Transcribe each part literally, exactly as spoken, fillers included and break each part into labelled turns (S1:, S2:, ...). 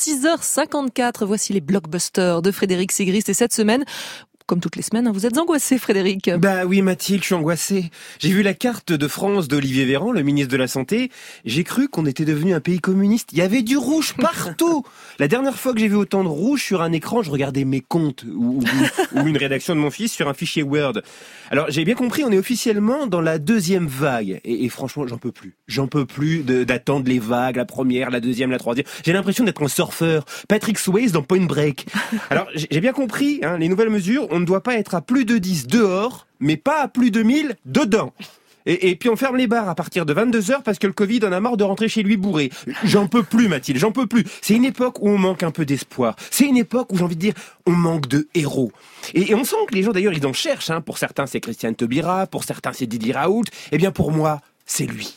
S1: six heures cinquante-quatre, voici les blockbusters de Frédéric Sigrist. Et cette semaine, comme toutes les semaines, vous êtes angoissé, Frédéric.
S2: Bah oui, Mathilde, je suis angoissé. J'ai vu la carte de France d'Olivier Véran, le ministre de la Santé. J'ai cru qu'on était devenu un pays communiste. Il y avait du rouge partout. La dernière fois que j'ai vu autant de rouge sur un écran, je regardais mes comptes ou, ou, ou une rédaction de mon fils sur un fichier Word. Alors, j'ai bien compris, on est officiellement dans la deuxième vague. Et, et franchement, j'en peux plus. J'en peux plus de, d'attendre les vagues, la première, la deuxième, la troisième. J'ai l'impression d'être un surfeur. Patrick Swayze dans Point Break. Alors, j'ai bien compris, hein, les nouvelles mesures, on ne doit pas être à plus de dix dehors, mais pas à plus de mille dedans. Et, et puis on ferme les bars à partir de vingt-deux heures parce que le Covid en a marre de rentrer chez lui bourré. J'en peux plus, Mathilde, j'en peux plus. C'est une époque où on manque un peu d'espoir. C'est une époque où j'ai envie de dire, on manque de héros. Et, et on sent que les gens d'ailleurs, ils en cherchent. Hein. Pour certains, c'est Christiane Taubira, pour certains, c'est Didier Raoult. Eh bien pour moi, c'est lui.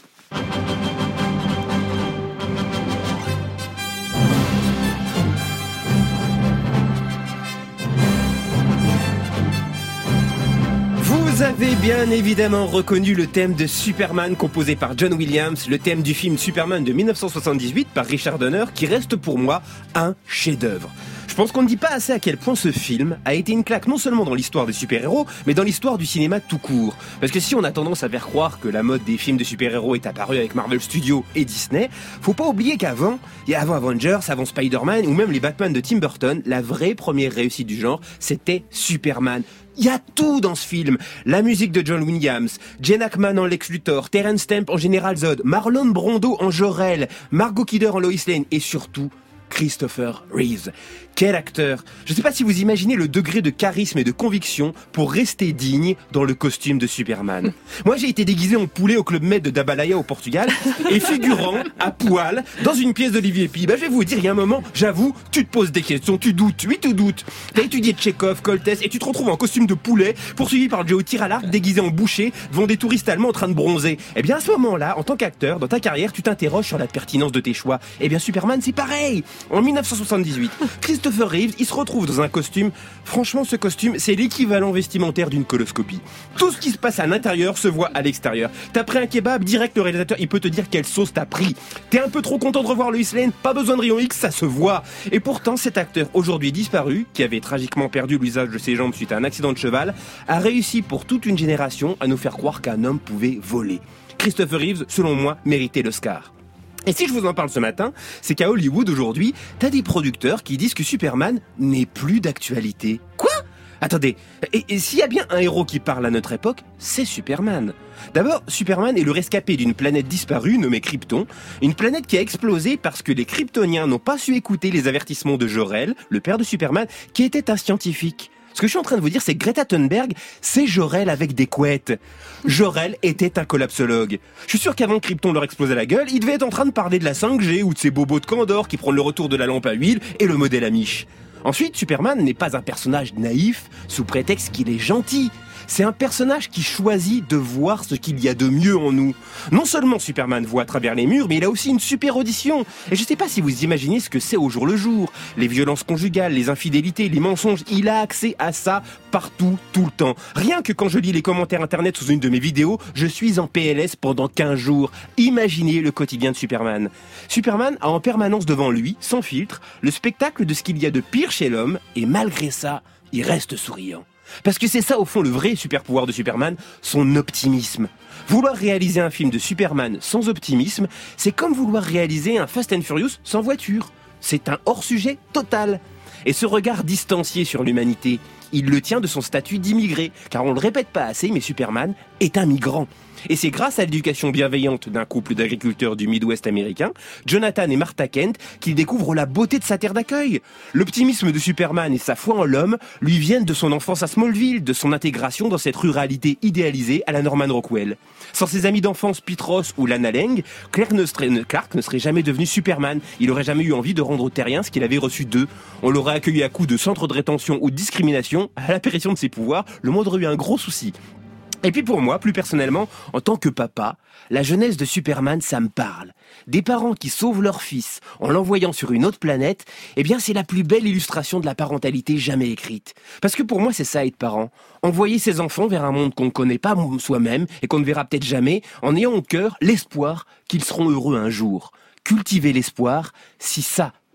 S2: Vous avez bien évidemment reconnu le thème de Superman composé par John Williams, le thème du film Superman de dix-neuf cent soixante-dix-huit par Richard Donner, qui reste pour moi un chef-d'œuvre. Je pense qu'on ne dit pas assez à quel point ce film a été une claque non seulement dans l'histoire des super-héros, mais dans l'histoire du cinéma tout court. Parce que si on a tendance à faire croire que la mode des films de super-héros est apparue avec Marvel Studios et Disney, faut pas oublier qu'avant, et avant Avengers, avant Spider-Man ou même les Batman de Tim Burton, la vraie première réussite du genre, c'était Superman. Il y a tout dans ce film. La musique de John Williams, Gene Hackman en Lex Luthor, Terence Stamp en Général Zod, Marlon Brando en Jor-El, Margot Kidder en Lois Lane et surtout Christopher Reeves. Quel acteur! Je ne sais pas si vous imaginez le degré de charisme et de conviction pour rester digne dans le costume de Superman. Moi, j'ai été déguisé en poulet au Club Med de Dabalaya au Portugal et figurant à poil dans une pièce d'Olivier Pi. Bah, je vais vous dire, il y a un moment, j'avoue, tu te poses des questions, tu doutes, oui, tu doutes. T'as étudié Tchekhov, Coltès et tu te retrouves en costume de poulet poursuivi par Joe tir à l'arc déguisé en boucher devant des touristes allemands en train de bronzer. Eh bien, à ce moment-là, en tant qu'acteur, dans ta carrière, tu t'interroges sur la pertinence de tes choix. Eh bien, Superman, c'est pareil. En dix-neuf cent soixante-dix-huit, Christopher Reeves, il se retrouve dans un costume. Franchement, ce costume, c'est l'équivalent vestimentaire d'une coloscopie. Tout ce qui se passe à l'intérieur se voit à l'extérieur. T'as pris un kebab, direct le réalisateur, il peut te dire quelle sauce t'as pris. T'es un peu trop content de revoir Lois Lane, pas besoin de rayon X, ça se voit. Et pourtant, cet acteur, aujourd'hui disparu, qui avait tragiquement perdu l'usage de ses jambes suite à un accident de cheval, a réussi pour toute une génération à nous faire croire qu'un homme pouvait voler. Christopher Reeves, selon moi, méritait l'Oscar. Et si je vous en parle ce matin, c'est qu'à Hollywood aujourd'hui, t'as des producteurs qui disent que Superman n'est plus d'actualité. Quoi ? Attendez, et, et s'il y a bien un héros qui parle à notre époque, c'est Superman. D'abord, Superman est le rescapé d'une planète disparue nommée Krypton, une planète qui a explosé parce que les Kryptoniens n'ont pas su écouter les avertissements de Jor-El, le père de Superman, qui était un scientifique. Ce que je suis en train de vous dire, c'est que Greta Thunberg, c'est Jor-El avec des couettes. Jor-El était un collapsologue. Je suis sûr qu'avant que Krypton leur explose à la gueule, il devait être en train de parler de la cinq G ou de ces bobos de Candor qui prennent le retour de la lampe à huile et le modèle Amish. Ensuite, Superman n'est pas un personnage naïf sous prétexte qu'il est gentil. C'est un personnage qui choisit de voir ce qu'il y a de mieux en nous. Non seulement Superman voit à travers les murs, mais il a aussi une super audition. Et je sais pas si vous imaginez ce que c'est au jour le jour. Les violences conjugales, les infidélités, les mensonges, il a accès à ça partout, tout le temps. Rien que quand je lis les commentaires internet sous une de mes vidéos, je suis en P L S pendant quinze jours. Imaginez le quotidien de Superman. Superman a en permanence devant lui, sans filtre, le spectacle de ce qu'il y a de pire chez l'homme, et malgré ça, il reste souriant. Parce que c'est ça, au fond, le vrai super pouvoir de Superman, son optimisme. Vouloir réaliser un film de Superman sans optimisme, c'est comme vouloir réaliser un Fast and Furious sans voiture. C'est un hors-sujet total. Et ce regard distancié sur l'humanité, il le tient de son statut d'immigré, car on le répète pas assez, mais Superman est un migrant. Et c'est grâce à l'éducation bienveillante d'un couple d'agriculteurs du Midwest américain, Jonathan et Martha Kent, qu'il découvre la beauté de sa terre d'accueil. L'optimisme de Superman et sa foi en l'homme lui viennent de son enfance à Smallville, de son intégration dans cette ruralité idéalisée à la Norman Rockwell. Sans ses amis d'enfance Pete Ross ou Lana Lang, Clark ne serait, Clark ne serait jamais devenu Superman. Il aurait jamais eu envie de rendre aux terriens ce qu'il avait reçu d'eux. On l'aurait accueilli à coups de centre de rétention ou de discrimination. À l'apparition de ses pouvoirs, le monde aurait eu un gros souci. Et puis pour moi, plus personnellement, en tant que papa, la jeunesse de Superman, ça me parle. Des parents qui sauvent leur fils en l'envoyant sur une autre planète, eh bien c'est la plus belle illustration de la parentalité jamais écrite. Parce que pour moi, c'est ça être parent. Envoyer ses enfants vers un monde qu'on ne connaît pas soi-même et qu'on ne verra peut-être jamais, en ayant au cœur l'espoir qu'ils seront heureux un jour. Cultiver l'espoir, si ça,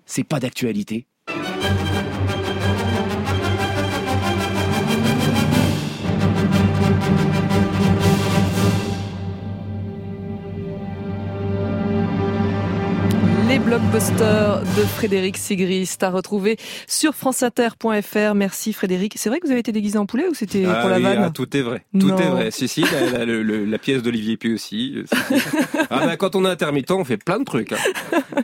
S2: c'est pas d'actualité.
S1: Les blockbusters de Frédéric Sigrist à retrouver sur franceinter point f r. Merci Frédéric. C'est vrai que vous avez été déguisé en poulet ou c'était
S3: ah,
S1: pour la
S3: oui,
S1: vanne?
S3: ah, tout est vrai. Tout
S1: non.
S3: est vrai. Si, si, la, la, la, la pièce d'Olivier Puy aussi. Ah, ben, quand on est intermittent, on fait plein de trucs. Hein.